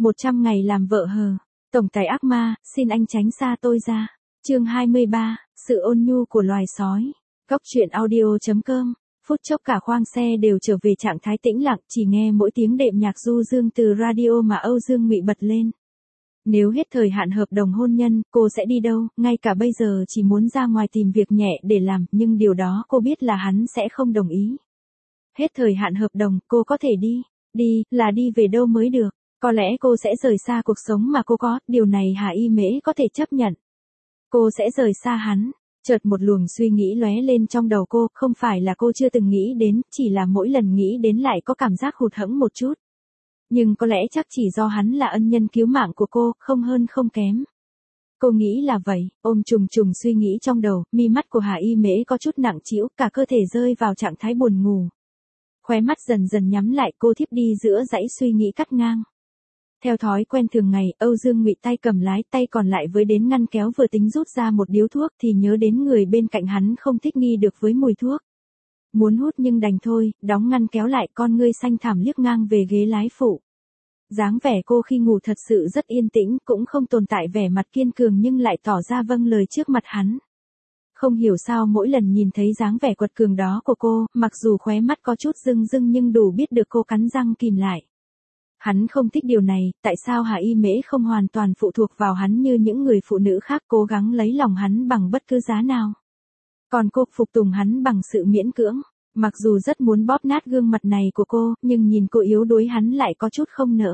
100 ngày làm vợ hờ. Tổng tài ác ma, xin anh tránh xa tôi ra. Chương 23, sự ôn nhu của loài sói. Góc truyện audio.com. Phút chốc cả khoang xe đều trở về trạng thái tĩnh lặng, chỉ nghe mỗi tiếng đệm nhạc du dương từ radio mà Âu Dương Ngụy bật lên. Nếu hết thời hạn hợp đồng hôn nhân, cô sẽ đi đâu? Ngay cả bây giờ chỉ muốn ra ngoài tìm việc nhẹ để làm, nhưng điều đó cô biết là hắn sẽ không đồng ý. Hết thời hạn hợp đồng, cô có thể đi. Đi, là đi về đâu mới được? Có lẽ cô sẽ rời xa cuộc sống mà cô có, điều này Hà Y Mễ có thể chấp nhận. Cô sẽ rời xa hắn. Chợt một luồng suy nghĩ lóe lên trong đầu cô, không phải là cô chưa từng nghĩ đến, chỉ là mỗi lần nghĩ đến lại có cảm giác hụt hẫng một chút. Nhưng có lẽ chắc chỉ do hắn là ân nhân cứu mạng của cô, không hơn không kém. Cô nghĩ là vậy, ôm trùng trùng suy nghĩ trong đầu, mi mắt của Hà Y Mễ có chút nặng trĩu, cả cơ thể rơi vào trạng thái buồn ngủ. Khóe mắt dần dần nhắm lại, cô thiếp đi giữa dãy suy nghĩ cắt ngang. Theo thói quen thường ngày, Âu Dương Ngụy tay cầm lái, tay còn lại với đến ngăn kéo vừa tính rút ra một điếu thuốc thì nhớ đến người bên cạnh hắn không thích nghi được với mùi thuốc. Muốn hút nhưng đành thôi, đóng ngăn kéo lại, con ngươi xanh thẳm liếc ngang về ghế lái phụ. Dáng vẻ cô khi ngủ thật sự rất yên tĩnh, cũng không tồn tại vẻ mặt kiên cường nhưng lại tỏ ra vâng lời trước mặt hắn. Không hiểu sao mỗi lần nhìn thấy dáng vẻ quật cường đó của cô, mặc dù khóe mắt có chút rưng rưng nhưng đủ biết được cô cắn răng kìm lại. Hắn không thích điều này, tại sao Hà Y Mễ không hoàn toàn phụ thuộc vào hắn như những người phụ nữ khác, cố gắng lấy lòng hắn bằng bất cứ giá nào. Còn cô phục tùng hắn bằng sự miễn cưỡng. Mặc dù rất muốn bóp nát gương mặt này của cô, nhưng nhìn cô yếu đuối hắn lại có chút không nỡ.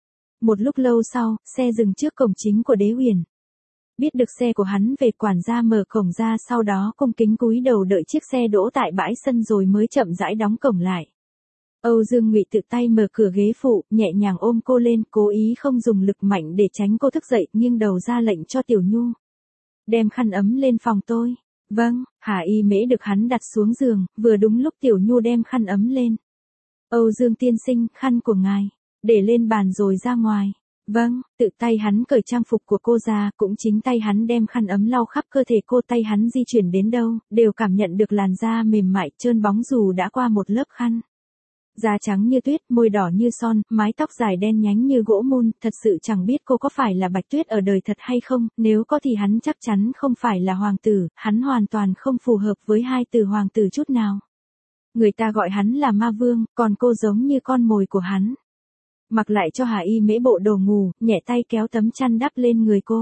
Một lúc lâu sau, xe dừng trước cổng chính của Đế Huyền. Biết được xe của hắn về, quản gia mở cổng ra, sau đó cung kính cúi đầu đợi chiếc xe đỗ tại bãi sân rồi mới chậm rãi đóng cổng lại. Âu Dương Ngụy tự tay mở cửa ghế phụ, nhẹ nhàng ôm cô lên, cố ý không dùng lực mạnh để tránh cô thức dậy, nghiêng đầu ra lệnh cho Tiểu Nhu. Đem khăn ấm lên phòng tôi. Vâng, Hà Y Mễ được hắn đặt xuống giường, vừa đúng lúc Tiểu Nhu đem khăn ấm lên. Âu Dương tiên sinh, khăn của ngài. Để lên bàn rồi ra ngoài. Vâng, tự tay hắn cởi trang phục của cô ra, cũng chính tay hắn đem khăn ấm lau khắp cơ thể cô, tay hắn di chuyển đến đâu, đều cảm nhận được làn da mềm mại, trơn bóng dù đã qua một lớp khăn. Da trắng như tuyết, môi đỏ như son, mái tóc dài đen nhánh như gỗ mun, thật sự chẳng biết cô có phải là Bạch Tuyết ở đời thật hay không, nếu có thì hắn chắc chắn không phải là hoàng tử, hắn hoàn toàn không phù hợp với hai từ hoàng tử chút nào. Người ta gọi hắn là ma vương, còn cô giống như con mồi của hắn. Mặc lại cho Hà Y Mễ bộ đồ ngủ, nhẹ tay kéo tấm chăn đắp lên người cô.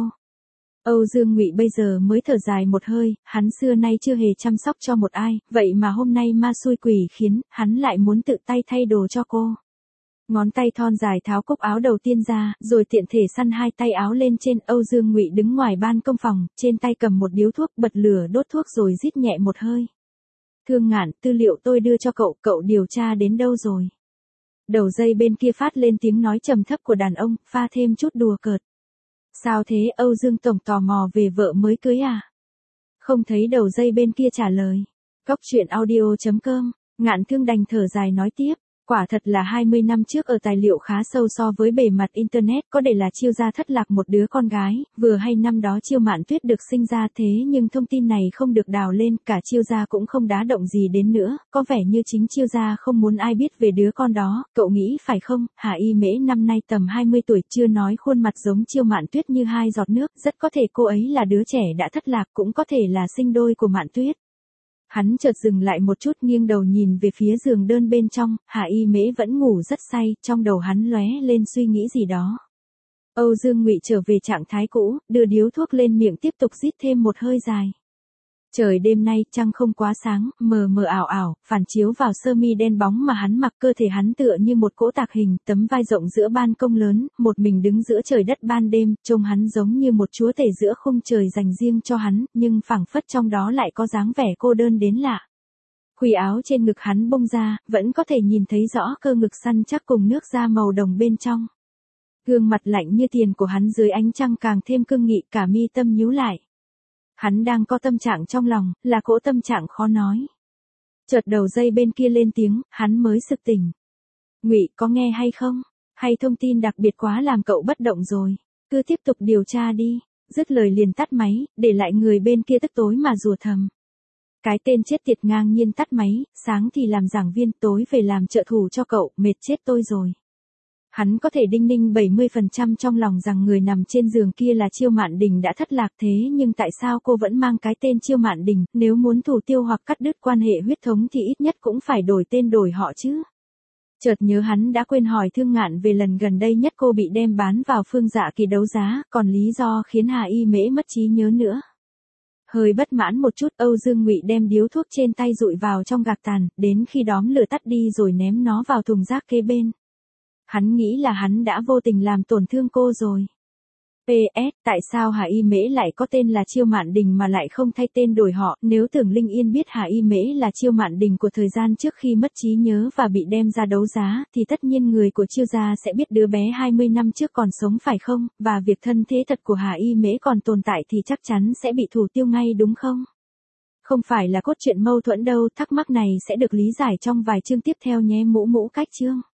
Âu Dương Ngụy bây giờ mới thở dài một hơi, hắn xưa nay chưa hề chăm sóc cho một ai, vậy mà hôm nay ma xui quỷ khiến, hắn lại muốn tự tay thay đồ cho cô. Ngón tay thon dài tháo cúc áo đầu tiên ra, rồi tiện thể săn hai tay áo lên trên. Âu Dương Ngụy đứng ngoài ban công phòng, trên tay cầm một điếu thuốc, bật lửa đốt thuốc rồi rít nhẹ một hơi. Thương Ngạn, tư liệu tôi đưa cho cậu, cậu điều tra đến đâu rồi? Đầu dây bên kia phát lên tiếng nói trầm thấp của đàn ông, pha thêm chút đùa cợt. Sao thế? Âu Dương tổng tò mò về vợ mới cưới à? Không thấy đầu dây bên kia trả lời. Góc truyện audio.com. Ngạn Thương đành thở dài nói tiếp. Quả thật là 20 năm trước ở tài liệu khá sâu so với bề mặt Internet, có để là Chiêu Gia thất lạc một đứa con gái, vừa hay năm đó Chiêu Mạn Tuyết được sinh ra, thế nhưng thông tin này không được đào lên, cả Chiêu Gia cũng không đá động gì đến nữa, có vẻ như chính Chiêu Gia không muốn ai biết về đứa con đó, cậu nghĩ phải không? Hà Y Mễ năm nay tầm 20 tuổi, chưa nói khuôn mặt giống Chiêu Mạn Tuyết như hai giọt nước, rất có thể cô ấy là đứa trẻ đã thất lạc, cũng có thể là sinh đôi của Mạn Tuyết. Hắn chợt dừng lại một chút, nghiêng đầu nhìn về phía giường đơn bên trong, Hà Y Mễ vẫn ngủ rất say, trong đầu hắn lóe lên suy nghĩ gì đó. Âu Dương Ngụy trở về trạng thái cũ, đưa điếu thuốc lên miệng tiếp tục rít thêm một hơi dài. Trời đêm nay trăng không quá sáng, mờ mờ ảo ảo, phản chiếu vào sơ mi đen bóng mà hắn mặc, cơ thể hắn tựa như một cỗ tạc hình, tấm vai rộng giữa ban công lớn, một mình đứng giữa trời đất ban đêm, trông hắn giống như một chúa tể giữa khung trời dành riêng cho hắn, nhưng phảng phất trong đó lại có dáng vẻ cô đơn đến lạ. Khuy áo trên ngực hắn bông ra, vẫn có thể nhìn thấy rõ cơ ngực săn chắc cùng nước da màu đồng bên trong. Gương mặt lạnh như tiền của hắn dưới ánh trăng càng thêm cương nghị, cả mi tâm nhíu lại. Hắn đang có tâm trạng trong lòng, là cỗ tâm trạng khó nói. Chợt đầu dây bên kia lên tiếng, hắn mới sực tỉnh. Ngụy, có nghe hay không? Hay thông tin đặc biệt quá làm cậu bất động rồi? Cứ tiếp tục điều tra đi. Dứt lời liền tắt máy, để lại người bên kia tức tối mà rủa thầm. Cái tên chết tiệt ngang nhiên tắt máy, sáng thì làm giảng viên, tối về làm trợ thủ cho cậu, mệt chết tôi rồi. Hắn có thể đinh ninh 70% trong lòng rằng người nằm trên giường kia là Chiêu Mạn Đình đã thất lạc, thế nhưng tại sao cô vẫn mang cái tên Chiêu Mạn Đình, nếu muốn thủ tiêu hoặc cắt đứt quan hệ huyết thống thì ít nhất cũng phải đổi tên đổi họ chứ. Chợt nhớ hắn đã quên hỏi Thương Ngạn về lần gần đây nhất cô bị đem bán vào Phương Dạ Kỳ đấu giá, còn lý do khiến Hà Y Mễ mất trí nhớ nữa. Hơi bất mãn một chút, Âu Dương Ngụy đem điếu thuốc trên tay dụi vào trong gạc tàn, đến khi đóm lửa tắt đi rồi ném nó vào thùng rác kế bên. Hắn nghĩ là hắn đã vô tình làm tổn thương cô rồi. PS, tại sao Hà Y Mễ lại có tên là Chiêu Mạn Đình mà lại không thay tên đổi họ? Nếu Tưởng Linh Yên biết Hà Y Mễ là Chiêu Mạn Đình của thời gian trước khi mất trí nhớ và bị đem ra đấu giá, thì tất nhiên người của Chiêu gia sẽ biết đứa bé 20 năm trước còn sống phải không? Và việc thân thế thật của Hà Y Mễ còn tồn tại thì chắc chắn sẽ bị thủ tiêu ngay đúng không? Không phải là cốt truyện mâu thuẫn đâu, thắc mắc này sẽ được lý giải trong vài chương tiếp theo nhé. Mũ mũ cách chương.